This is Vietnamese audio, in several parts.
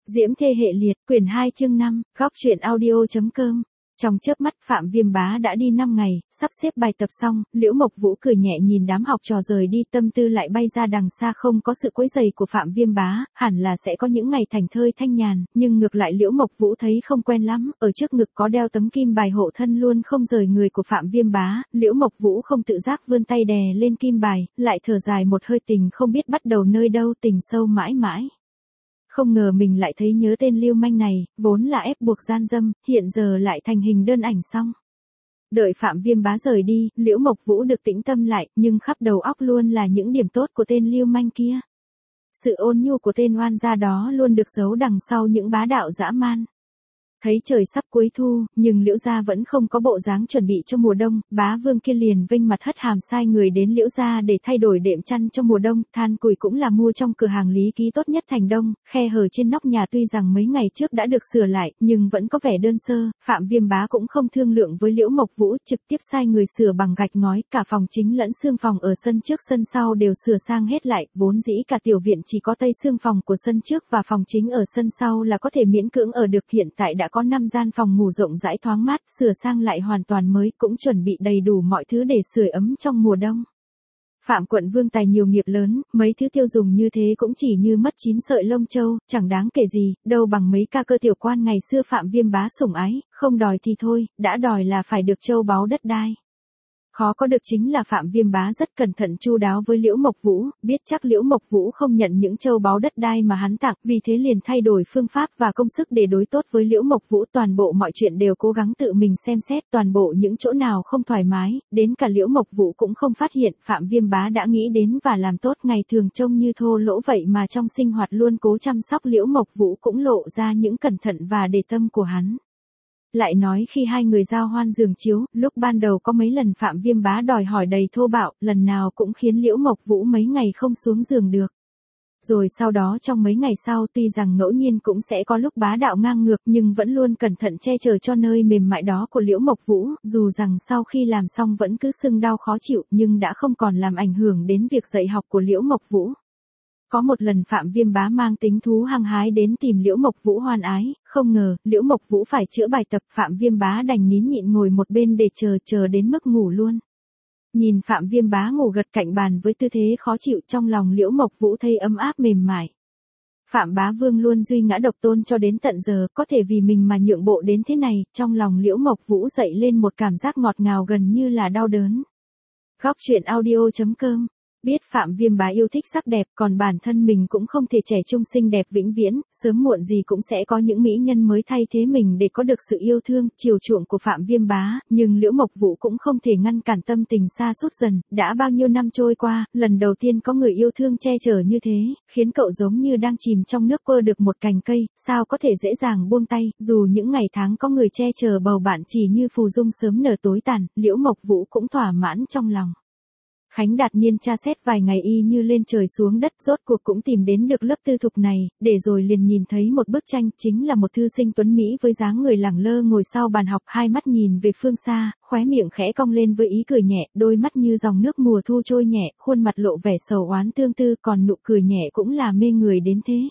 Diễm Thê Hệ Liệt, quyển 2 chương 5, góc truyện audio.com. Trong chớp mắt Phạm Viêm Bá đã đi 5 ngày, sắp xếp bài tập xong, Liễu Mộc Vũ cười nhẹ nhìn đám học trò rời đi, tâm tư lại bay ra đằng xa. Không có sự quấy rầy của Phạm Viêm Bá, hẳn là sẽ có những ngày thảnh thơi thanh nhàn, nhưng ngược lại Liễu Mộc Vũ thấy không quen lắm. Ở trước ngực có đeo tấm kim bài hộ thân luôn không rời người của Phạm Viêm Bá, Liễu Mộc Vũ không tự giác vươn tay đè lên kim bài, lại thở dài một hơi, tình không biết bắt đầu nơi đâu, tình sâu mãi mãi. Không ngờ mình lại thấy nhớ tên lưu manh này, vốn là ép buộc gian dâm, hiện giờ lại thành hình đơn ảnh xong. Đợi Phạm Viêm Bá rời đi, Liễu Mộc Vũ được tĩnh tâm lại, nhưng khắp đầu óc luôn là những điểm tốt của tên lưu manh kia. Sự ôn nhu của tên oan gia đó luôn được giấu đằng sau những bá đạo dã man. Thấy trời sắp cuối thu, nhưng Liễu gia vẫn không có bộ dáng chuẩn bị cho mùa đông, bá vương kia liền vênh mặt hất hàm sai người đến Liễu gia để thay đổi đệm chăn cho mùa đông, than củi cũng là mua trong cửa hàng Lý Ký tốt nhất thành đông, khe hở trên nóc nhà tuy rằng mấy ngày trước đã được sửa lại, nhưng vẫn có vẻ đơn sơ. Phạm Viêm Bá cũng không thương lượng với Liễu Mộc Vũ, trực tiếp sai người sửa bằng gạch ngói, cả phòng chính lẫn xương phòng ở sân trước sân sau đều sửa sang hết lại, vốn dĩ cả tiểu viện chỉ có tây xương phòng của sân trước và phòng chính ở sân sau là có thể miễn cưỡng ở được, hiện tại đã có 5 gian phòng ngủ rộng rãi thoáng mát, sửa sang lại hoàn toàn mới, cũng chuẩn bị đầy đủ mọi thứ để sưởi ấm trong mùa đông. Phạm quận vương tài nhiều nghiệp lớn, mấy thứ tiêu dùng như thế cũng chỉ như mất 9 sợi lông châu, chẳng đáng kể gì, đâu bằng mấy ca cơ tiểu quan ngày xưa Phạm Viêm Bá sủng ái, không đòi thì thôi, đã đòi là phải được châu báu đất đai. Khó có được chính là Phạm Viêm Bá rất cẩn thận chu đáo với Liễu Mộc Vũ, biết chắc Liễu Mộc Vũ không nhận những châu báu đất đai mà hắn tặng, vì thế liền thay đổi phương pháp và công sức để đối tốt với Liễu Mộc Vũ, toàn bộ mọi chuyện đều cố gắng tự mình xem xét, toàn bộ những chỗ nào không thoải mái, đến cả Liễu Mộc Vũ cũng không phát hiện, Phạm Viêm Bá đã nghĩ đến và làm tốt, ngày thường trông như thô lỗ vậy mà trong sinh hoạt luôn cố chăm sóc Liễu Mộc Vũ cũng lộ ra những cẩn thận và để tâm của hắn. Lại nói khi hai người giao hoan giường chiếu, lúc ban đầu có mấy lần Phạm Viêm Bá đòi hỏi đầy thô bạo, lần nào cũng khiến Liễu Mộc Vũ mấy ngày không xuống giường được. Rồi sau đó trong mấy ngày sau tuy rằng ngẫu nhiên cũng sẽ có lúc bá đạo ngang ngược, nhưng vẫn luôn cẩn thận che chở cho nơi mềm mại đó của Liễu Mộc Vũ, dù rằng sau khi làm xong vẫn cứ sưng đau khó chịu, nhưng đã không còn làm ảnh hưởng đến việc dạy học của Liễu Mộc Vũ. Có một lần Phạm Viêm Bá mang tính thú hăng hái đến tìm Liễu Mộc Vũ hoan ái, không ngờ Liễu Mộc Vũ phải chữa bài tập, Phạm Viêm Bá đành nín nhịn ngồi một bên để chờ đến mức ngủ luôn. Nhìn Phạm Viêm Bá ngủ gật cạnh bàn với tư thế khó chịu, trong lòng Liễu Mộc Vũ thấy ấm áp mềm mại. Phạm Bá Vương luôn duy ngã độc tôn cho đến tận giờ, có thể vì mình mà nhượng bộ đến thế này, trong lòng Liễu Mộc Vũ dậy lên một cảm giác ngọt ngào gần như là đau đớn. Góc truyện audio.com. Biết Phạm Viêm Bá yêu thích sắc đẹp, còn bản thân mình cũng không thể trẻ trung xinh đẹp vĩnh viễn, sớm muộn gì cũng sẽ có những mỹ nhân mới thay thế mình để có được sự yêu thương, chiều chuộng của Phạm Viêm Bá, nhưng Liễu Mộc Vũ cũng không thể ngăn cản tâm tình sa sút dần, đã bao nhiêu năm trôi qua, lần đầu tiên có người yêu thương che chở như thế, khiến cậu giống như đang chìm trong nước quơ được một cành cây, sao có thể dễ dàng buông tay, dù những ngày tháng có người che chở bầu bạn chỉ như phù dung sớm nở tối tàn, Liễu Mộc Vũ cũng thỏa mãn trong lòng. Khánh Đạt Niên tra xét vài ngày y như lên trời xuống đất, rốt cuộc cũng tìm đến được lớp tư thục này, để rồi liền nhìn thấy một bức tranh, chính là một thư sinh tuấn Mỹ với dáng người lẳng lơ ngồi sau bàn học, hai mắt nhìn về phương xa, khóe miệng khẽ cong lên với ý cười nhẹ, đôi mắt như dòng nước mùa thu trôi nhẹ, khuôn mặt lộ vẻ sầu oán tương tư, còn nụ cười nhẹ cũng là mê người đến thế.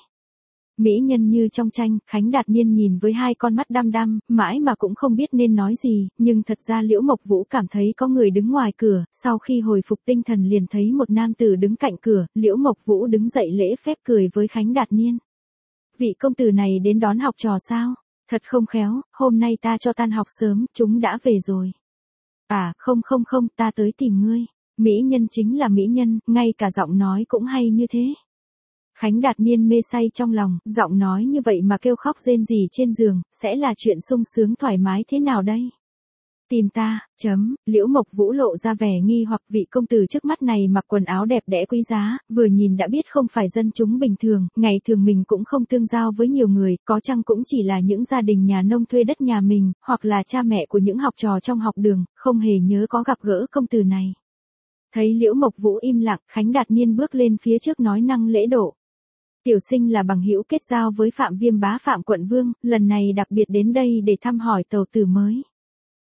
Mỹ nhân như trong tranh, Khánh Đạt Niên nhìn với hai con mắt đăm đăm, mãi mà cũng không biết nên nói gì, nhưng thật ra Liễu Mộc Vũ cảm thấy có người đứng ngoài cửa, sau khi hồi phục tinh thần liền thấy một nam tử đứng cạnh cửa, Liễu Mộc Vũ đứng dậy lễ phép cười với Khánh Đạt Niên. Vị công tử này đến đón học trò sao? Thật không khéo, hôm nay ta cho tan học sớm, chúng đã về rồi. À, không, ta tới tìm ngươi. Mỹ nhân chính là mỹ nhân, ngay cả giọng nói cũng hay như thế. Khánh Đạt Niên mê say trong lòng, giọng nói như vậy mà kêu khóc rên rỉ trên giường, sẽ là chuyện sung sướng thoải mái thế nào đây? Tìm ta, Liễu Mộc Vũ lộ ra vẻ nghi hoặc, vị công tử trước mắt này mặc quần áo đẹp đẽ quý giá, vừa nhìn đã biết không phải dân chúng bình thường, ngày thường mình cũng không tương giao với nhiều người, có chăng cũng chỉ là những gia đình nhà nông thuê đất nhà mình, hoặc là cha mẹ của những học trò trong học đường, không hề nhớ có gặp gỡ công tử này. Thấy Liễu Mộc Vũ im lặng, Khánh Đạt Niên bước lên phía trước nói năng lễ độ. Tiểu sinh là bằng hữu kết giao với Phạm Viêm Bá Phạm quận vương, lần này đặc biệt đến đây để thăm hỏi tàu tử mới.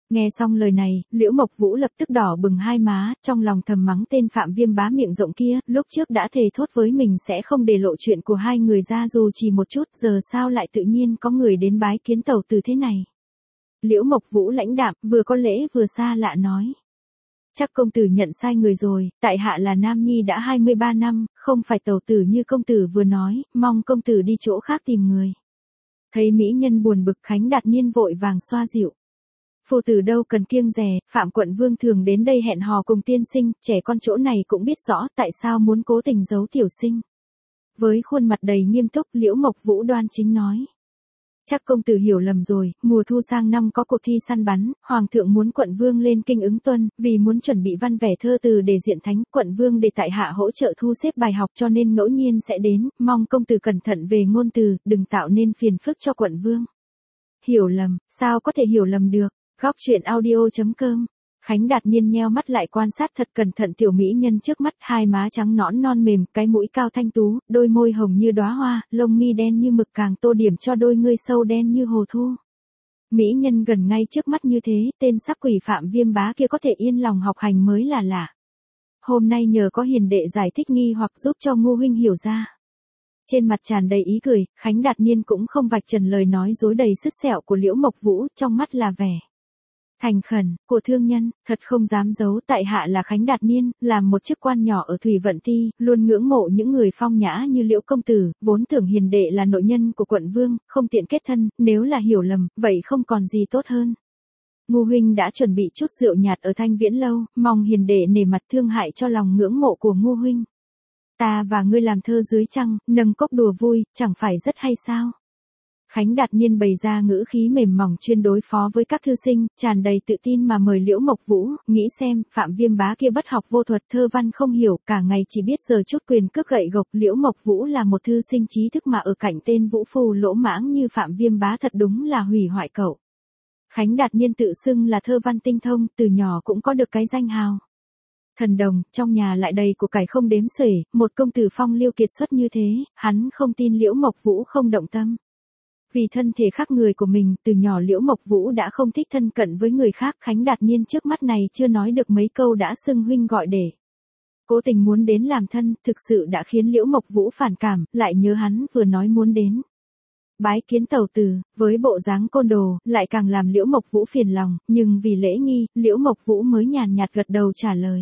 Nghe xong lời này, Liễu Mộc Vũ lập tức đỏ bừng hai má, trong lòng thầm mắng tên Phạm Viêm Bá miệng rộng kia, lúc trước đã thề thốt với mình sẽ không để lộ chuyện của hai người ra dù chỉ một chút, giờ sao lại tự nhiên có người đến bái kiến tẩu tử thế này. Liễu Mộc Vũ lãnh đạm, vừa có lễ vừa xa lạ nói. Chắc công tử nhận sai người rồi, tại hạ là Nam Nhi đã 23 năm, không phải tẩu tử như công tử vừa nói, mong công tử đi chỗ khác tìm người. Thấy mỹ nhân buồn bực, Khánh Đạt Niên vội vàng xoa dịu. Phu tử đâu cần kiêng dè, Phạm Quận Vương thường đến đây hẹn hò cùng tiên sinh, trẻ con chỗ này cũng biết rõ tại sao muốn cố tình giấu tiểu sinh. Với khuôn mặt đầy nghiêm túc, Liễu Mộc Vũ đoan chính nói. Chắc công tử hiểu lầm rồi, mùa thu sang năm có cuộc thi săn bắn, Hoàng thượng muốn Quận Vương lên kinh ứng tuân, vì muốn chuẩn bị văn vẻ thơ từ để diện thánh, Quận Vương để tại hạ hỗ trợ thu xếp bài học cho nên ngẫu nhiên sẽ đến, mong công tử cẩn thận về ngôn từ, đừng tạo nên phiền phức cho Quận Vương. Hiểu lầm, sao có thể hiểu lầm được? Góc truyện audio.com. Khánh Đạt Niên nheo mắt lại quan sát thật cẩn thận tiểu mỹ nhân trước mắt, hai má trắng nõn non mềm, cái mũi cao thanh tú, đôi môi hồng như đóa hoa, lông mi đen như mực càng tô điểm cho đôi ngươi sâu đen như hồ thu. Mỹ nhân gần ngay trước mắt như thế, tên sắc quỷ Phạm Viêm Bá kia có thể yên lòng học hành mới là lạ. Hôm nay nhờ có hiền đệ giải thích nghi hoặc giúp cho Ngô huynh hiểu ra. Trên mặt tràn đầy ý cười, Khánh Đạt Niên cũng không vạch trần lời nói dối đầy sứt sẹo của Liễu Mộc Vũ, trong mắt là vẻ thành khẩn của thương nhân, thật không dám giấu, tại hạ là Khánh Đạt Niên, làm một chức quan nhỏ ở Thủy Vận Ti, luôn ngưỡng mộ những người phong nhã như Liễu công tử, vốn tưởng hiền đệ là nội nhân của Quận Vương, không tiện kết thân, nếu là hiểu lầm, vậy không còn gì tốt hơn. Ngô huynh đã chuẩn bị chút rượu nhạt ở Thanh Viễn lâu, mong hiền đệ nể mặt thương hại cho lòng ngưỡng mộ của Ngô huynh. Ta và ngươi làm thơ dưới trăng, nâng cốc đùa vui, chẳng phải rất hay sao? Khánh Đạt Niên bày ra ngữ khí mềm mỏng chuyên đối phó với các thư sinh, tràn đầy tự tin mà mời Liễu Mộc Vũ, nghĩ xem, Phạm Viêm Bá kia bất học vô thuật, thơ văn không hiểu, cả ngày chỉ biết giờ chút quyền cước gậy gộc, Liễu Mộc Vũ là một thư sinh trí thức mà ở cạnh tên vũ phu lỗ mãng như Phạm Viêm Bá thật đúng là hủy hoại cậu. Khánh Đạt Niên tự xưng là thơ văn tinh thông, từ nhỏ cũng có được cái danh hào. Thần đồng, trong nhà lại đầy của cải không đếm xuể, một công tử phong lưu kiệt xuất như thế, hắn không tin Liễu Mộc Vũ không động tâm. Vì thân thể khác người của mình, từ nhỏ Liễu Mộc Vũ đã không thích thân cận với người khác, Khánh Đạt Niên trước mắt này chưa nói được mấy câu đã xưng huynh gọi để. Cố tình muốn đến làm thân, thực sự đã khiến Liễu Mộc Vũ phản cảm, lại nhớ hắn vừa nói muốn đến bái kiến tẩu tử, với bộ dáng côn đồ, lại càng làm Liễu Mộc Vũ phiền lòng, nhưng vì lễ nghi, Liễu Mộc Vũ mới nhàn nhạt gật đầu trả lời.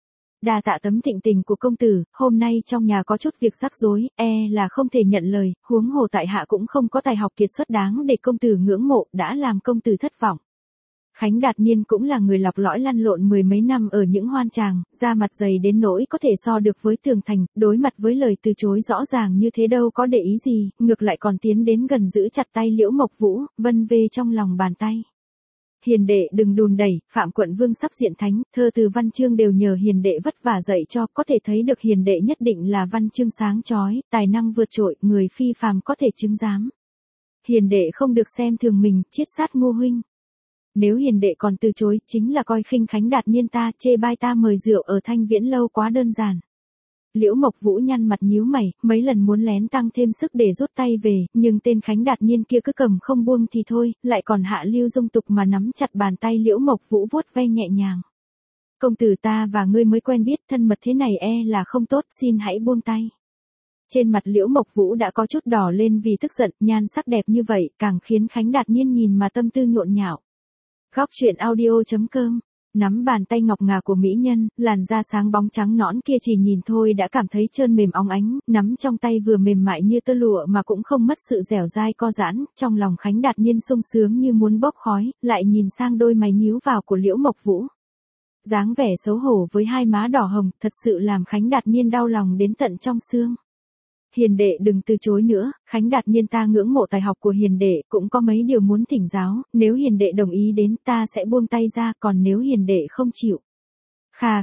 Đa tạ tấm thịnh tình của công tử, hôm nay trong nhà có chút việc rắc rối, là không thể nhận lời, huống hồ tại hạ cũng không có tài học kiệt xuất đáng để công tử ngưỡng mộ, đã làm công tử thất vọng. Khánh Đạt Niên cũng là người lọc lõi lăn lộn mười mấy năm ở những hoan tràng, da mặt dày đến nỗi có thể so được với Tường Thành, đối mặt với lời từ chối rõ ràng như thế đâu có để ý gì, ngược lại còn tiến đến gần giữ chặt tay Liễu Mộc Vũ, vân vê trong lòng bàn tay. Hiền đệ đừng đùn đẩy, Phạm Quận Vương sắp diện thánh, thơ từ văn chương đều nhờ hiền đệ vất vả dạy cho, có thể thấy được hiền đệ nhất định là văn chương sáng chói, tài năng vượt trội, người phi phàm có thể chứng giám. Hiền đệ không được xem thường mình, chiết sát Ngô huynh. Nếu hiền đệ còn từ chối, chính là coi khinh Khánh Đạt Niên ta, chê bai ta mời rượu ở Thanh Viễn lâu quá đơn giản. Liễu Mộc Vũ nhăn mặt nhíu mày, mấy lần muốn lén tăng thêm sức để rút tay về, nhưng tên Khánh Đạt Niên kia cứ cầm không buông thì thôi, lại còn hạ lưu dung tục mà nắm chặt bàn tay Liễu Mộc Vũ vuốt ve nhẹ nhàng. Công tử ta và ngươi mới quen biết, thân mật thế này là không tốt, xin hãy buông tay. Trên mặt Liễu Mộc Vũ đã có chút đỏ lên vì tức giận, nhan sắc đẹp như vậy, càng khiến Khánh Đạt Niên nhìn mà tâm tư nhộn nhạo. Góc truyện audio.com. Nắm bàn tay ngọc ngà của mỹ nhân, làn da sáng bóng trắng nõn kia chỉ nhìn thôi đã cảm thấy trơn mềm óng ánh, nắm trong tay vừa mềm mại như tơ lụa mà cũng không mất sự dẻo dai co giãn, trong lòng Khánh Đạt Niên sung sướng như muốn bốc khói, lại nhìn sang đôi mày nhíu vào của Liễu Mộc Vũ. Dáng vẻ xấu hổ với hai má đỏ hồng, thật sự làm Khánh Đạt Niên đau lòng đến tận trong xương. Hiền đệ đừng từ chối nữa, Khánh Đạt Niên ta ngưỡng mộ tài học của hiền đệ, cũng có mấy điều muốn thỉnh giáo, nếu hiền đệ đồng ý đến ta sẽ buông tay ra, còn nếu hiền đệ không chịu. Kha,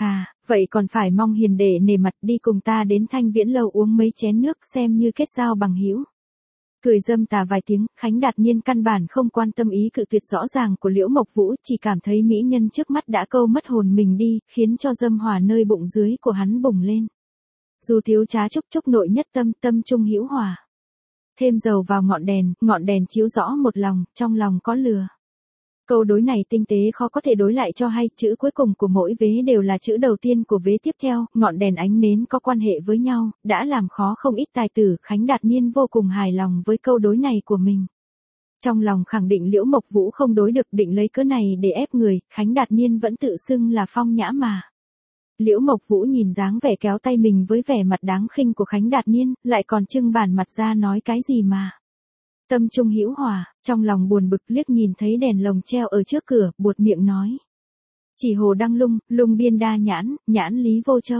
vậy còn phải mong hiền đệ nể mặt đi cùng ta đến Thanh Viễn lâu uống mấy chén nước xem như kết giao bằng hữu. Cười dâm tà vài tiếng, Khánh Đạt Niên căn bản không quan tâm ý cự tuyệt rõ ràng của Liễu Mộc Vũ, chỉ cảm thấy mỹ nhân trước mắt đã câu mất hồn mình đi, khiến cho dâm hỏa nơi bụng dưới của hắn bùng lên. Dù thiếu trá chúc nội nhất tâm, tâm trung hữu hòa. Thêm dầu vào ngọn đèn chiếu rõ một lòng, trong lòng có lửa. Câu đối này tinh tế khó có thể đối lại cho hay, chữ cuối cùng của mỗi vế đều là chữ đầu tiên của vế tiếp theo, ngọn đèn ánh nến có quan hệ với nhau, đã làm khó không ít tài tử. Khánh Đạt Niên vô cùng hài lòng với câu đối này của mình. Trong lòng khẳng định Liễu Mộc Vũ không đối được, định lấy cớ này để ép người, Khánh Đạt Niên vẫn tự xưng là phong nhã mà. Liễu Mộc Vũ nhìn dáng vẻ kéo tay mình với vẻ mặt đáng khinh của Khánh Đạt Niên, lại còn trưng bản mặt ra nói cái gì mà. Tâm trung hữu hòa, trong lòng buồn bực liếc nhìn thấy đèn lồng treo ở trước cửa, buột miệng nói. Chỉ hồ đăng lung, lung biên đa nhãn, nhãn lý vô châu.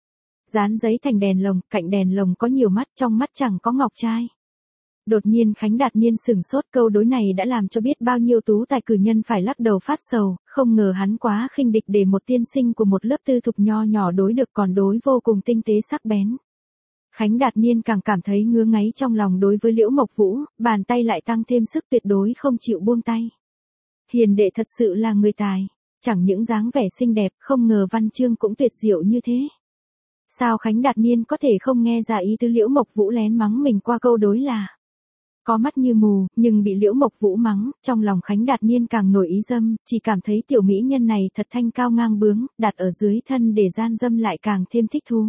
Dán giấy thành đèn lồng, cạnh đèn lồng có nhiều mắt, trong mắt chẳng có ngọc trai. Đột nhiên Khánh Đạt Niên sửng sốt, câu đối này đã làm cho biết bao nhiêu tú tài cử nhân phải lắc đầu phát sầu, không ngờ hắn quá khinh địch để một tiên sinh của một lớp tư thục nho nhỏ đối được, còn đối vô cùng tinh tế sắc bén. Khánh Đạt Niên càng cảm thấy ngứa ngáy trong lòng đối với Liễu Mộc Vũ, bàn tay lại tăng thêm sức, tuyệt đối không chịu buông tay. Hiền đệ thật sự là người tài, chẳng những dáng vẻ xinh đẹp, không ngờ văn chương cũng tuyệt diệu như thế. Sao Khánh Đạt Niên có thể không nghe ra ý tứ Liễu Mộc Vũ lén mắng mình qua câu đối là có mắt như mù, nhưng bị Liễu Mộc Vũ mắng, trong lòng Khánh Đạt Niên càng nổi ý dâm, chỉ cảm thấy tiểu mỹ nhân này thật thanh cao ngang bướng, đặt ở dưới thân để gian dâm lại càng thêm thích thú.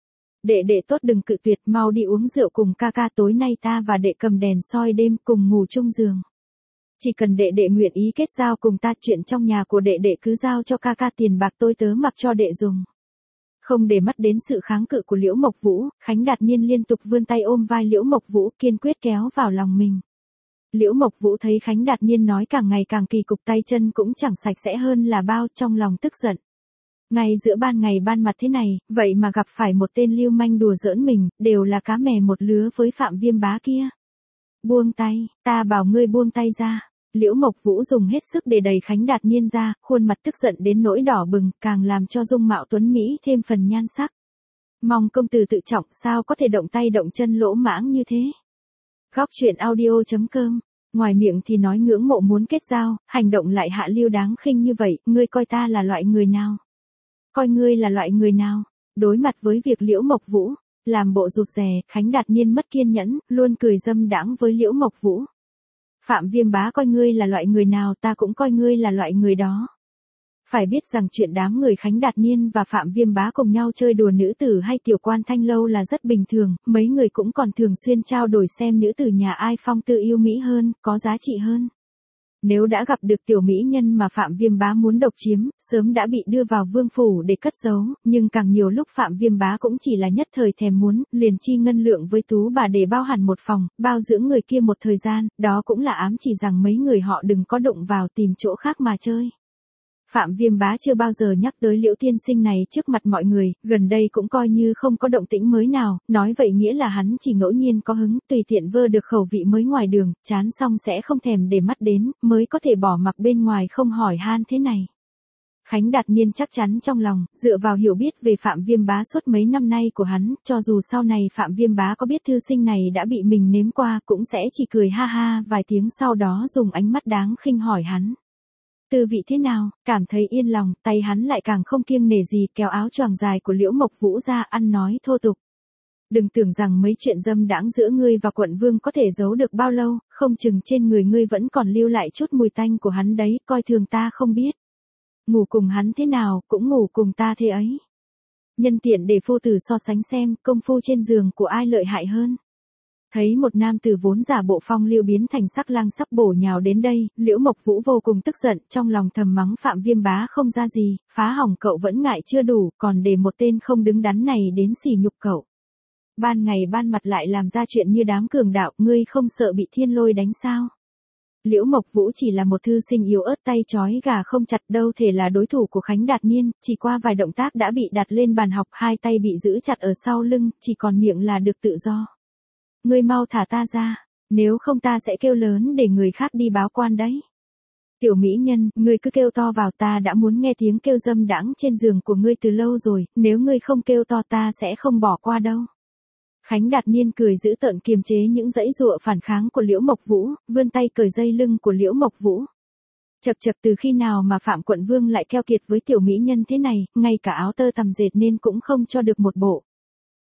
Đệ đệ tốt đừng cự tuyệt, mau đi uống rượu cùng ca ca, tối nay ta và đệ cầm đèn soi đêm cùng ngủ chung giường. Chỉ cần đệ đệ nguyện ý kết giao cùng ta, chuyện trong nhà của đệ đệ cứ giao cho ca ca, tiền bạc tôi tớ mặc cho đệ dùng. Không để mắt đến sự kháng cự của Liễu Mộc Vũ, Khánh Đạt Niên liên tục vươn tay ôm vai Liễu Mộc Vũ, kiên quyết kéo vào lòng mình. Liễu Mộc Vũ thấy Khánh Đạt Niên nói càng ngày càng kỳ cục, tay chân cũng chẳng sạch sẽ hơn là bao, trong lòng tức giận. Ngay giữa ban ngày ban mặt thế này, vậy mà gặp phải một tên lưu manh đùa giỡn mình, đều là cá mè một lứa với Phạm Viêm Bá kia. Buông tay, ta bảo ngươi buông tay ra. Liễu Mộc Vũ dùng hết sức để đẩy Khánh Đạt Niên ra, khuôn mặt tức giận đến nỗi đỏ bừng, càng làm cho dung mạo tuấn mỹ thêm phần nhan sắc. Mong công tử tự trọng, sao có thể động tay động chân lỗ mãng như thế. Góc truyện audio.com. Ngoài miệng thì nói ngưỡng mộ muốn kết giao, hành động lại hạ lưu đáng khinh như vậy, ngươi coi ta là loại người nào? Coi ngươi là loại người nào? Đối mặt với việc Liễu Mộc Vũ làm bộ rụt rè, Khánh Đạt Niên mất kiên nhẫn, luôn cười dâm đãng với Liễu Mộc Vũ. Phạm Viêm Bá coi ngươi là loại người nào, ta cũng coi ngươi là loại người đó. Phải biết rằng chuyện đám người Khánh Đạt Niên và Phạm Viêm Bá cùng nhau chơi đùa nữ tử hay tiểu quan thanh lâu là rất bình thường, mấy người cũng còn thường xuyên trao đổi xem nữ tử nhà ai phong tư yêu mỹ hơn, có giá trị hơn. Nếu đã gặp được tiểu mỹ nhân mà Phạm Viêm Bá muốn độc chiếm, sớm đã bị đưa vào vương phủ để cất giấu, nhưng càng nhiều lúc Phạm Viêm Bá cũng chỉ là nhất thời thèm muốn, liền chi ngân lượng với tú bà để bao hẳn một phòng, bao dưỡng người kia một thời gian, đó cũng là ám chỉ rằng mấy người họ đừng có đụng vào, tìm chỗ khác mà chơi. Phạm Viêm Bá chưa bao giờ nhắc tới Liễu tiên sinh này trước mặt mọi người, gần đây cũng coi như không có động tĩnh mới nào, nói vậy nghĩa là hắn chỉ ngẫu nhiên có hứng, tùy tiện vơ được khẩu vị mới ngoài đường, chán xong sẽ không thèm để mắt đến, mới có thể bỏ mặc bên ngoài không hỏi han thế này. Khánh Đạt Niên chắc chắn trong lòng, dựa vào hiểu biết về Phạm Viêm Bá suốt mấy năm nay của hắn, cho dù sau này Phạm Viêm Bá có biết thư sinh này đã bị mình nếm qua, cũng sẽ chỉ cười ha ha vài tiếng, sau đó dùng ánh mắt đáng khinh hỏi hắn. Tư vị thế nào, cảm thấy yên lòng, tay hắn lại càng không kiêng nể gì, kéo áo choàng dài của Liễu Mộc Vũ ra, ăn nói thô tục. Đừng tưởng rằng mấy chuyện dâm đãng giữa ngươi và quận vương có thể giấu được bao lâu, không chừng trên người ngươi vẫn còn lưu lại chút mùi tanh của hắn đấy, coi thường ta không biết. Ngủ cùng hắn thế nào, cũng ngủ cùng ta thế ấy. Nhân tiện để phu tử so sánh xem, công phu trên giường của ai lợi hại hơn. Thấy một nam tử vốn giả bộ phong lưu biến thành sắc lang sắp bổ nhào đến đây, Liễu Mộc Vũ vô cùng tức giận, trong lòng thầm mắng Phạm Viêm Bá không ra gì, phá hỏng cậu vẫn ngại chưa đủ, còn để một tên không đứng đắn này đến sỉ nhục cậu. Ban ngày ban mặt lại làm ra chuyện như đám cường đạo, ngươi không sợ bị thiên lôi đánh sao? Liễu Mộc Vũ chỉ là một thư sinh yếu ớt, tay trói gà không chặt, đâu thể là đối thủ của Khánh Đạt Niên, chỉ qua vài động tác đã bị đặt lên bàn học, hai tay bị giữ chặt ở sau lưng, chỉ còn miệng là được tự do. Ngươi mau thả ta ra, nếu không ta sẽ kêu lớn để người khác đi báo quan đấy. Tiểu mỹ nhân, ngươi cứ kêu to vào, ta đã muốn nghe tiếng kêu dâm đãng trên giường của ngươi từ lâu rồi, nếu ngươi không kêu to ta sẽ không bỏ qua đâu. Khánh Đạt Niên cười giữ tợn kiềm chế những dãy dụa phản kháng của Liễu Mộc Vũ, vươn tay cởi dây lưng của Liễu Mộc Vũ. Chậc chậc, từ khi nào mà Phạm quận vương lại keo kiệt với tiểu mỹ nhân thế này, ngay cả áo tơ tằm dệt nên cũng không cho được một bộ.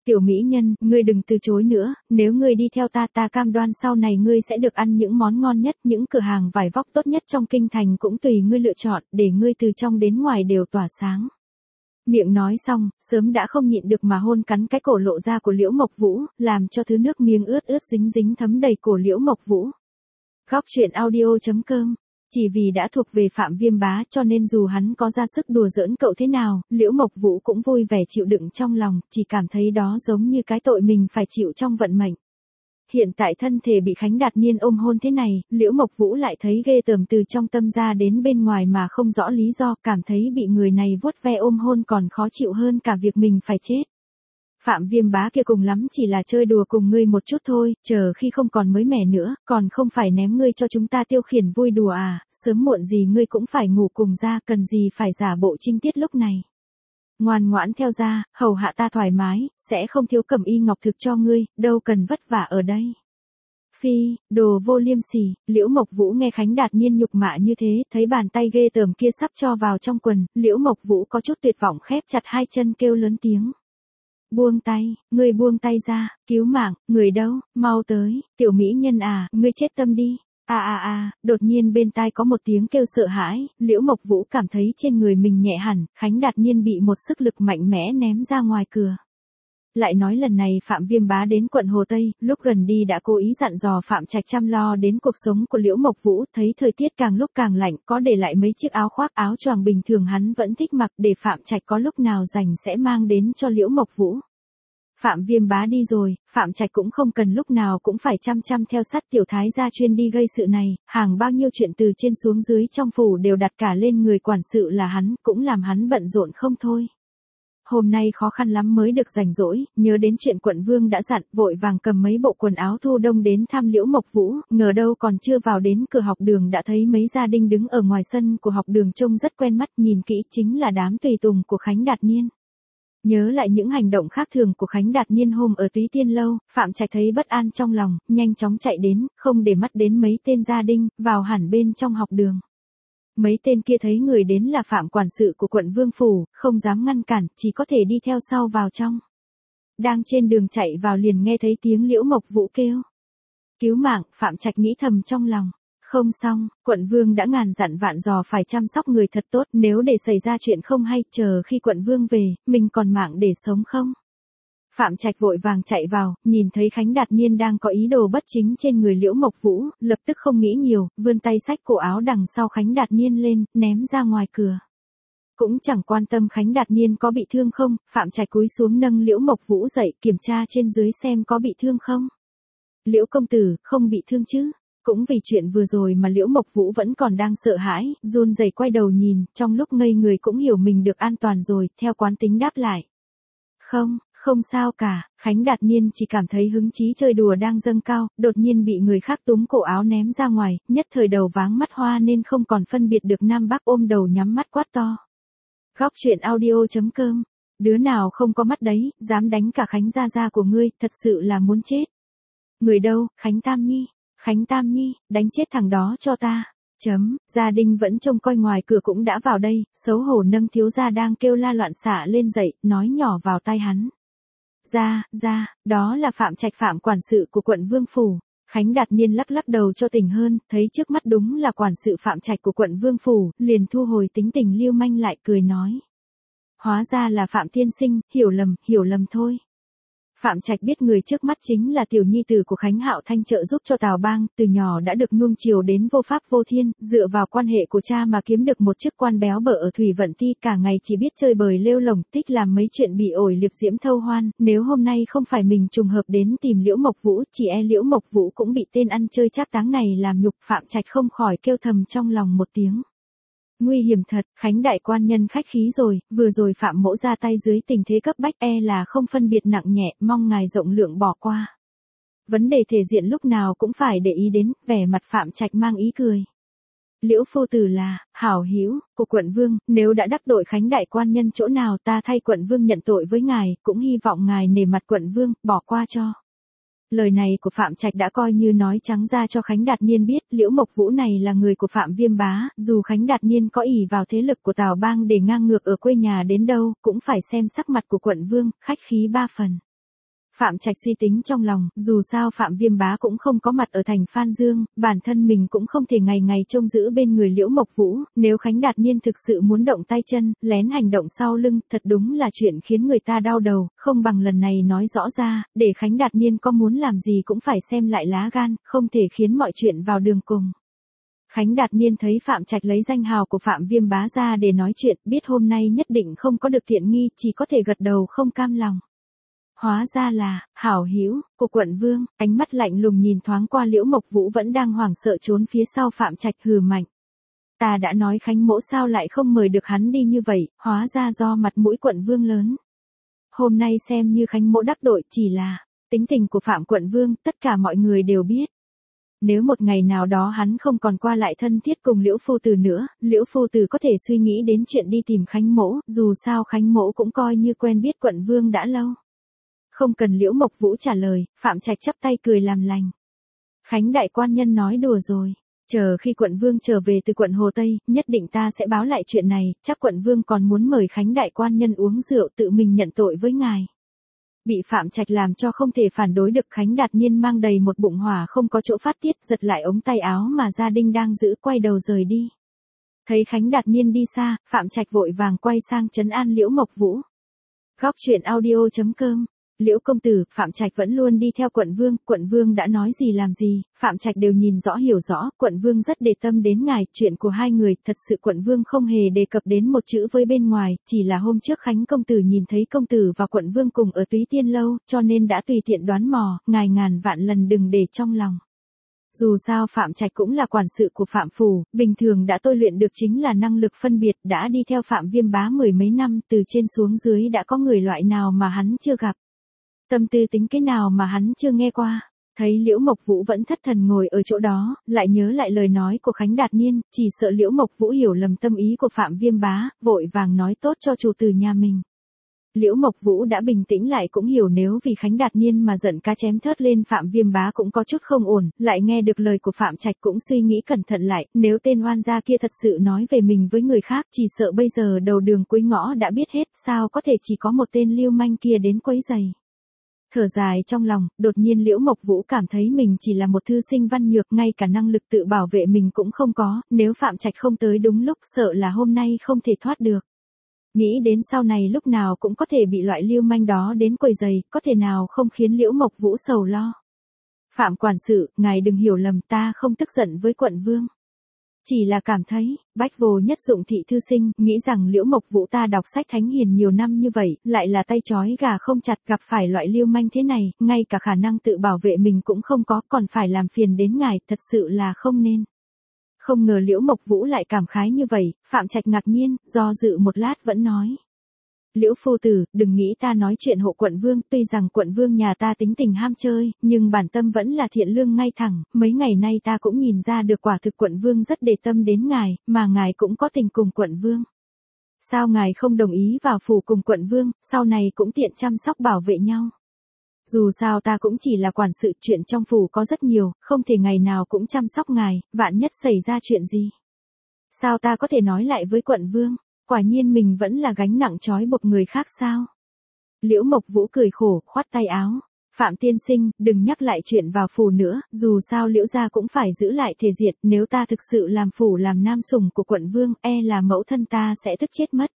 Tiểu mỹ nhân, ngươi đừng từ chối nữa, nếu ngươi đi theo ta ta cam đoan sau này ngươi sẽ được ăn những món ngon nhất, những cửa hàng vải vóc tốt nhất trong kinh thành cũng tùy ngươi lựa chọn, để ngươi từ trong đến ngoài đều tỏa sáng. Miệng nói xong, sớm đã không nhịn được mà hôn cắn cái cổ lộ ra của Liễu Mộc Vũ, làm cho thứ nước miếng ướt ướt dính dính thấm đầy cổ Liễu Mộc Vũ. Góc truyện audio.com. Chỉ vì đã thuộc về Phạm Viêm Bá cho nên dù hắn có ra sức đùa giỡn cậu thế nào, Liễu Mộc Vũ cũng vui vẻ chịu đựng trong lòng, chỉ cảm thấy đó giống như cái tội mình phải chịu trong vận mệnh. Hiện tại thân thể bị Khánh Đạt Niên ôm hôn thế này, Liễu Mộc Vũ lại thấy ghê tởm từ trong tâm ra đến bên ngoài mà không rõ lý do, cảm thấy bị người này vuốt ve ôm hôn còn khó chịu hơn cả việc mình phải chết. Phạm Viêm Bá kia cùng lắm chỉ là chơi đùa cùng ngươi một chút thôi, chờ khi không còn mới mẻ nữa, còn không phải ném ngươi cho chúng ta tiêu khiển vui đùa à, sớm muộn gì ngươi cũng phải ngủ cùng ra, cần gì phải giả bộ trinh tiết lúc này. Ngoan ngoãn theo ra, hầu hạ ta thoải mái, sẽ không thiếu cẩm y ngọc thực cho ngươi, đâu cần vất vả ở đây. Phi, đồ vô liêm sỉ, Liễu Mộc Vũ nghe Khánh Đạt Niên nhục mạ như thế, thấy bàn tay ghê tởm kia sắp cho vào trong quần, Liễu Mộc Vũ có chút tuyệt vọng khép chặt hai chân kêu lớn tiếng. Buông tay, ngươi buông tay ra, cứu mạng, người đâu, mau tới, tiểu mỹ nhân à, ngươi chết tâm đi. Đột nhiên bên tai có một tiếng kêu sợ hãi, Liễu Mộc Vũ cảm thấy trên người mình nhẹ hẳn, Khánh Đạt Niên bị một sức lực mạnh mẽ ném ra ngoài cửa. Lại nói lần này Phạm Viêm Bá đến quận Hồ Tây, lúc gần đi đã cố ý dặn dò Phạm Trạch chăm lo đến cuộc sống của Liễu Mộc Vũ, thấy thời tiết càng lúc càng lạnh, có để lại mấy chiếc áo khoác áo choàng bình thường hắn vẫn thích mặc để Phạm Trạch có lúc nào rảnh sẽ mang đến cho Liễu Mộc Vũ. Phạm Viêm Bá đi rồi, Phạm Trạch cũng không cần lúc nào cũng phải chăm chăm theo sát tiểu thái gia chuyên đi gây sự này, hàng bao nhiêu chuyện từ trên xuống dưới trong phủ đều đặt cả lên người quản sự là hắn, cũng làm hắn bận rộn không thôi. Hôm nay khó khăn lắm mới được rảnh rỗi, nhớ đến chuyện quận vương đã dặn, vội vàng cầm mấy bộ quần áo thu đông đến thăm Liễu Mộc Vũ, ngờ đâu còn chưa vào đến cửa học đường đã thấy mấy gia đình đứng ở ngoài sân của học đường trông rất quen mắt, nhìn kỹ chính là đám tùy tùng của Khánh Đạt Niên. Nhớ lại những hành động khác thường của Khánh Đạt Niên hôm ở Túy Tiên Lâu, Phạm Trạch thấy bất an trong lòng, nhanh chóng chạy đến, không để mắt đến mấy tên gia đình, vào hẳn bên trong học đường. Mấy tên kia thấy người đến là Phạm quản sự của quận Vương Phủ, không dám ngăn cản, chỉ có thể đi theo sau vào trong. Đang trên đường chạy vào liền nghe thấy tiếng Liễu Mộc Vũ kêu. Cứu mạng, Phạm Trạch nghĩ thầm trong lòng. Không xong, quận vương đã ngàn dặn vạn dò phải chăm sóc người thật tốt, nếu để xảy ra chuyện không hay, chờ khi quận vương về, mình còn mạng để sống không? Phạm Trạch vội vàng chạy vào, nhìn thấy Khánh Đạt Niên đang có ý đồ bất chính trên người Liễu Mộc Vũ, lập tức không nghĩ nhiều, vươn tay xách cổ áo đằng sau Khánh Đạt Niên lên, ném ra ngoài cửa. Cũng chẳng quan tâm Khánh Đạt Niên có bị thương không, Phạm Trạch cúi xuống nâng Liễu Mộc Vũ dậy, kiểm tra trên dưới xem có bị thương không. Liễu công tử, không bị thương chứ? Cũng vì chuyện vừa rồi mà Liễu Mộc Vũ vẫn còn đang sợ hãi, run rẩy quay đầu nhìn, trong lúc ngây người cũng hiểu mình được an toàn rồi, theo quán tính đáp lại. Không sao cả, Khánh Đạt Niên chỉ cảm thấy hứng chí chơi đùa đang dâng cao, đột nhiên bị người khác túm cổ áo ném ra ngoài, nhất thời đầu váng mắt hoa nên không còn phân biệt được nam bắc, ôm đầu nhắm mắt quát to. Góc truyện audio.com. Đứa nào không có mắt đấy, dám đánh cả Khánh gia của ngươi, thật sự là muốn chết. Người đâu, Khánh Tam Nhi, đánh chết thằng đó cho ta. Gia đình vẫn trông coi ngoài cửa cũng đã vào đây, xấu hổ nâng thiếu gia đang kêu la loạn xạ lên dậy, nói nhỏ vào tai hắn. Đó là Phạm Trạch Phạm quản sự của quận Vương Phủ. Khánh Đạt Niên lắc lắc đầu cho tỉnh hơn, thấy trước mắt đúng là quản sự Phạm Trạch của quận Vương Phủ, liền thu hồi tính tình lưu manh lại cười nói. Hóa ra là Phạm tiên sinh, hiểu lầm thôi. Phạm Trạch biết người trước mắt chính là tiểu nhi tử của Khánh Hạo Thanh trợ giúp cho Tào Bang, từ nhỏ đã được nuông chiều đến vô pháp vô thiên, dựa vào quan hệ của cha mà kiếm được một chức quan béo bở ở Thủy Vận Ti, cả ngày chỉ biết chơi bời lêu lổng, thích làm mấy chuyện bị ổi liệp diễm thâu hoan, nếu hôm nay không phải mình trùng hợp đến tìm Liễu Mộc Vũ, chỉ e Liễu Mộc Vũ cũng bị tên ăn chơi trác táng này làm nhục, Phạm Trạch không khỏi kêu thầm trong lòng một tiếng. Nguy hiểm thật, Khánh đại quan nhân khách khí rồi, vừa rồi Phạm mỗ ra tay dưới tình thế cấp bách e là không phân biệt nặng nhẹ, mong ngài rộng lượng bỏ qua. Vấn đề thể diện lúc nào cũng phải để ý đến, vẻ mặt Phạm Trạch mang ý cười. Liễu phu tử là, hảo hữu của quận vương, nếu đã đắc tội Khánh đại quan nhân chỗ nào ta thay quận vương nhận tội với ngài, cũng hy vọng ngài nể mặt quận vương, bỏ qua cho. Lời này của Phạm Trạch đã coi như nói trắng ra cho Khánh Đạt Niên biết, Liễu Mộc Vũ này là người của Phạm Viêm Bá, dù Khánh Đạt Niên có ỷ vào thế lực của Tào Bang để ngang ngược ở quê nhà đến đâu, cũng phải xem sắc mặt của quận vương, khách khí 3 phần. Phạm Trạch suy tính trong lòng, dù sao Phạm Viêm Bá cũng không có mặt ở thành Phan Dương, bản thân mình cũng không thể ngày ngày trông giữ bên người Liễu Mộc Vũ, nếu Khánh Đạt Niên thực sự muốn động tay chân, lén hành động sau lưng, thật đúng là chuyện khiến người ta đau đầu, không bằng lần này nói rõ ra, để Khánh Đạt Niên có muốn làm gì cũng phải xem lại lá gan, không thể khiến mọi chuyện vào đường cùng. Khánh Đạt Niên thấy Phạm Trạch lấy danh hào của Phạm Viêm Bá ra để nói chuyện, biết hôm nay nhất định không có được tiện nghi, chỉ có thể gật đầu không cam lòng. Hóa ra là, hảo hữu của quận vương, ánh mắt lạnh lùng nhìn thoáng qua Liễu Mộc Vũ vẫn đang hoảng sợ trốn phía sau Phạm Trạch hừ mạnh. Ta đã nói Khánh mỗ sao lại không mời được hắn đi như vậy, hóa ra do mặt mũi quận vương lớn. Hôm nay xem như Khánh mỗ đắc tội, chỉ là, tính tình của Phạm quận vương, tất cả mọi người đều biết. Nếu một ngày nào đó hắn không còn qua lại thân thiết cùng Liễu Phu Tử nữa, Liễu Phu Tử có thể suy nghĩ đến chuyện đi tìm Khánh mỗ, dù sao Khánh mỗ cũng coi như quen biết quận vương đã lâu. Không cần Liễu Mộc Vũ trả lời, Phạm Trạch chắp tay cười làm lành. Khánh đại quan nhân nói đùa rồi, chờ khi quận vương trở về từ quận Hồ Tây, nhất định ta sẽ báo lại chuyện này, chắc quận vương còn muốn mời Khánh đại quan nhân uống rượu tự mình nhận tội với ngài. Bị Phạm Trạch làm cho không thể phản đối được, Khánh Đạt Niên mang đầy một bụng hỏa không có chỗ phát tiết, giật lại ống tay áo mà gia đình đang giữ, quay đầu rời đi. Thấy Khánh Đạt Niên đi xa, Phạm Trạch vội vàng quay sang trấn an Liễu Mộc Vũ. Góc truyện audio.com Liễu công tử, Phạm Trạch vẫn luôn đi theo quận vương đã nói gì làm gì, Phạm Trạch đều nhìn rõ hiểu rõ, quận vương rất để tâm đến ngài, chuyện của hai người, thật sự quận vương không hề đề cập đến một chữ với bên ngoài, chỉ là hôm trước Khánh công tử nhìn thấy công tử và quận vương cùng ở Túy Tiên lâu, cho nên đã tùy tiện đoán mò, ngài ngàn vạn lần đừng để trong lòng. Dù sao Phạm Trạch cũng là quản sự của Phạm phủ, bình thường đã tôi luyện được chính là năng lực phân biệt, đã đi theo Phạm Viêm Bá mười mấy năm, từ trên xuống dưới đã có người loại nào mà hắn chưa gặp. Tâm tư tính cái nào mà hắn chưa nghe qua. Thấy Liễu Mộc Vũ vẫn thất thần ngồi ở chỗ đó, lại nhớ lại lời nói của Khánh Đạt Niên, chỉ sợ Liễu Mộc Vũ hiểu lầm tâm ý của Phạm Viêm Bá, vội vàng nói tốt cho chủ tử nhà mình. Liễu Mộc Vũ đã bình tĩnh lại, cũng hiểu nếu vì Khánh Đạt Niên mà giận cá chém thớt lên Phạm Viêm Bá cũng có chút không ổn, lại nghe được lời của Phạm Trạch cũng suy nghĩ cẩn thận lại, nếu tên oan gia kia thật sự nói về mình với người khác, chỉ sợ bây giờ đầu đường cuối ngõ đã biết hết, sao có thể chỉ có một tên lưu manh kia đến quấy giày. Thở dài trong lòng, đột nhiên Liễu Mộc Vũ cảm thấy mình chỉ là một thư sinh văn nhược, ngay cả năng lực tự bảo vệ mình cũng không có, nếu Phạm Trạch không tới đúng lúc sợ là hôm nay không thể thoát được. Nghĩ đến sau này lúc nào cũng có thể bị loại lưu manh đó đến quấy giày, có thể nào không khiến Liễu Mộc Vũ sầu lo. Phạm quản sự, ngài đừng hiểu lầm, ta không tức giận với quận vương. Chỉ là cảm thấy, bách vô nhất dụng thị thư sinh, nghĩ rằng Liễu Mộc Vũ ta đọc sách thánh hiền nhiều năm như vậy, lại là tay trói gà không chặt, gặp phải loại lưu manh thế này, ngay cả khả năng tự bảo vệ mình cũng không có, còn phải làm phiền đến ngài, thật sự là không nên. Không ngờ Liễu Mộc Vũ lại cảm khái như vậy, Phạm Trạch ngạc nhiên, do dự một lát vẫn nói. Liễu phu tử, đừng nghĩ ta nói chuyện hộ quận vương, tuy rằng quận vương nhà ta tính tình ham chơi, nhưng bản tâm vẫn là thiện lương ngay thẳng, mấy ngày nay ta cũng nhìn ra được quả thực quận vương rất để tâm đến ngài, mà ngài cũng có tình cùng quận vương. Sao ngài không đồng ý vào phủ cùng quận vương, sau này cũng tiện chăm sóc bảo vệ nhau. Dù sao ta cũng chỉ là quản sự, chuyện trong phủ có rất nhiều, không thể ngày nào cũng chăm sóc ngài, vạn nhất xảy ra chuyện gì. Sao ta có thể nói lại với quận vương? Quả nhiên mình vẫn là gánh nặng trói buộc người khác sao? Liễu Mộc Vũ cười khổ, khoát tay áo. Phạm tiên sinh, đừng nhắc lại chuyện vào phủ nữa, dù sao Liễu gia cũng phải giữ lại thể diện, nếu ta thực sự làm phủ làm nam sủng của quận vương, là mẫu thân ta sẽ tức chết mất.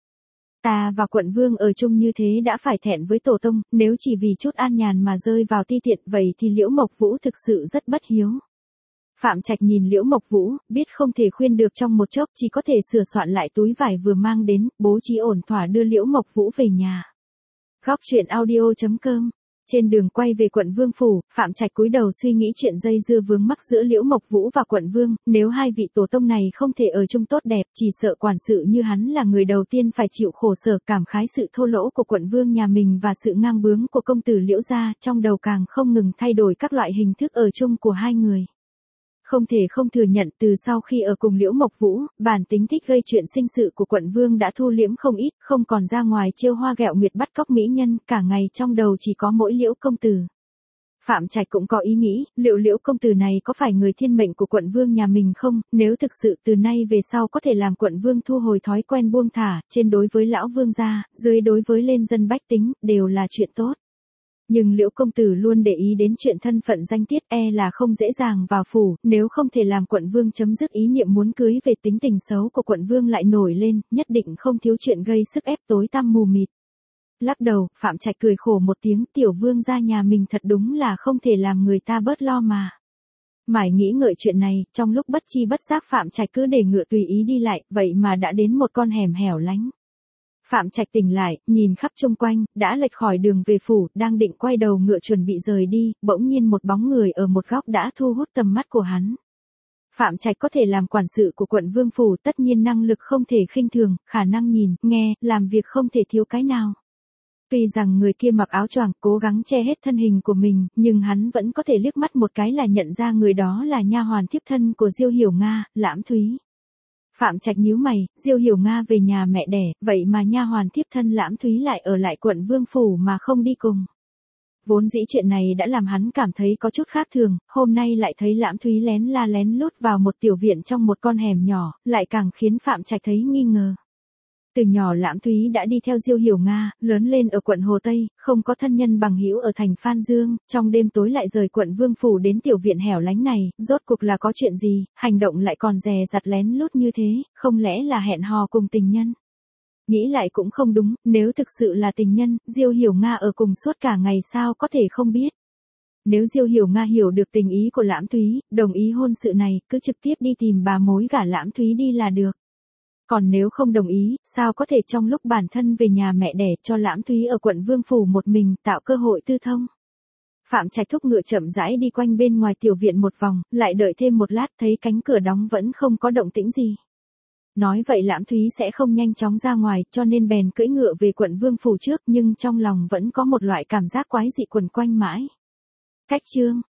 Ta và quận vương ở chung như thế đã phải thẹn với tổ tông, nếu chỉ vì chút an nhàn mà rơi vào ti tiện vậy thì Liễu Mộc Vũ thực sự rất bất hiếu. Phạm Trạch nhìn Liễu Mộc Vũ, biết không thể khuyên được trong một chốc, chỉ có thể sửa soạn lại túi vải vừa mang đến, bố trí ổn thỏa đưa Liễu Mộc Vũ về nhà. Góc truyện audio.com Trên đường quay về quận vương phủ, Phạm Trạch cúi đầu suy nghĩ chuyện dây dưa vướng mắc giữa Liễu Mộc Vũ và quận vương, nếu hai vị tổ tông này không thể ở chung tốt đẹp, chỉ sợ quản sự như hắn là người đầu tiên phải chịu khổ sở, cảm khái sự thô lỗ của quận vương nhà mình và sự ngang bướng của công tử Liễu gia, trong đầu càng không ngừng thay đổi các loại hình thức ở chung của hai người. Không thể không thừa nhận, từ sau khi ở cùng Liễu Mộc Vũ, bản tính thích gây chuyện sinh sự của quận vương đã thu liễm không ít, không còn ra ngoài trêu hoa ghẹo nguyệt bắt cóc mỹ nhân, cả ngày trong đầu chỉ có mỗi Liễu công tử. Phạm Trạch cũng có ý nghĩ, liệu Liễu công tử này có phải người thiên mệnh của quận vương nhà mình không, nếu thực sự từ nay về sau có thể làm quận vương thu hồi thói quen buông thả, trên đối với lão vương gia, dưới đối với lên dân bách tính, đều là chuyện tốt. Nhưng Liễu công tử luôn để ý đến chuyện thân phận danh tiết, là không dễ dàng vào phủ, nếu không thể làm quận vương chấm dứt ý niệm muốn cưới về, tính tình xấu của quận vương lại nổi lên, nhất định không thiếu chuyện gây sức ép tối tăm mù mịt. Lắc đầu, Phạm Trạch cười khổ một tiếng, tiểu vương gia nhà mình thật đúng là không thể làm người ta bớt lo mà. Mải nghĩ ngợi chuyện này, trong lúc bất chi bất giác Phạm Trạch cứ để ngựa tùy ý đi lại, vậy mà đã đến một con hẻm hẻo lánh. Phạm Trạch tỉnh lại, nhìn khắp chung quanh, đã lệch khỏi đường về phủ, đang định quay đầu ngựa chuẩn bị rời đi, bỗng nhiên một bóng người ở một góc đã thu hút tầm mắt của hắn. Phạm Trạch có thể làm quản sự của quận vương phủ, tất nhiên năng lực không thể khinh thường, khả năng nhìn, nghe, làm việc không thể thiếu cái nào. Tuy rằng người kia mặc áo choàng, cố gắng che hết thân hình của mình, nhưng hắn vẫn có thể liếc mắt một cái là nhận ra người đó là nha hoàn thiếp thân của Diêu Hiểu Nga, Lãm Thúy. Phạm Trạch nhíu mày, Diêu Hiểu Nga về nhà mẹ đẻ, vậy mà nha hoàn thiếp thân Lãm Thúy lại ở lại quận vương phủ mà không đi cùng. Vốn dĩ chuyện này đã làm hắn cảm thấy có chút khác thường, hôm nay lại thấy Lãm Thúy lén lút vào một tiểu viện trong một con hẻm nhỏ, lại càng khiến Phạm Trạch thấy nghi ngờ. Từ nhỏ Lãm Thúy đã đi theo Diêu Hiểu Nga, lớn lên ở quận Hồ Tây, không có thân nhân bằng hữu ở thành Phan Dương, trong đêm tối lại rời quận vương phủ đến tiểu viện hẻo lánh này, rốt cuộc là có chuyện gì, hành động lại còn dè dặt lén lút như thế, không lẽ là hẹn hò cùng tình nhân? Nghĩ lại cũng không đúng, nếu thực sự là tình nhân, Diêu Hiểu Nga ở cùng suốt cả ngày sao có thể không biết. Nếu Diêu Hiểu Nga hiểu được tình ý của Lãm Thúy, đồng ý hôn sự này, cứ trực tiếp đi tìm bà mối gả Lãm Thúy đi là được. Còn nếu không đồng ý, sao có thể trong lúc bản thân về nhà mẹ đẻ cho Lãm Thúy ở quận vương phủ một mình, tạo cơ hội tư thông. Phạm Trạch thúc ngựa chậm rãi đi quanh bên ngoài tiểu viện một vòng, lại đợi thêm một lát thấy cánh cửa đóng vẫn không có động tĩnh gì. Nói vậy Lãm Thúy sẽ không nhanh chóng ra ngoài, cho nên bèn cưỡi ngựa về quận vương phủ trước, nhưng trong lòng vẫn có một loại cảm giác quái dị quẩn quanh mãi. Cách chương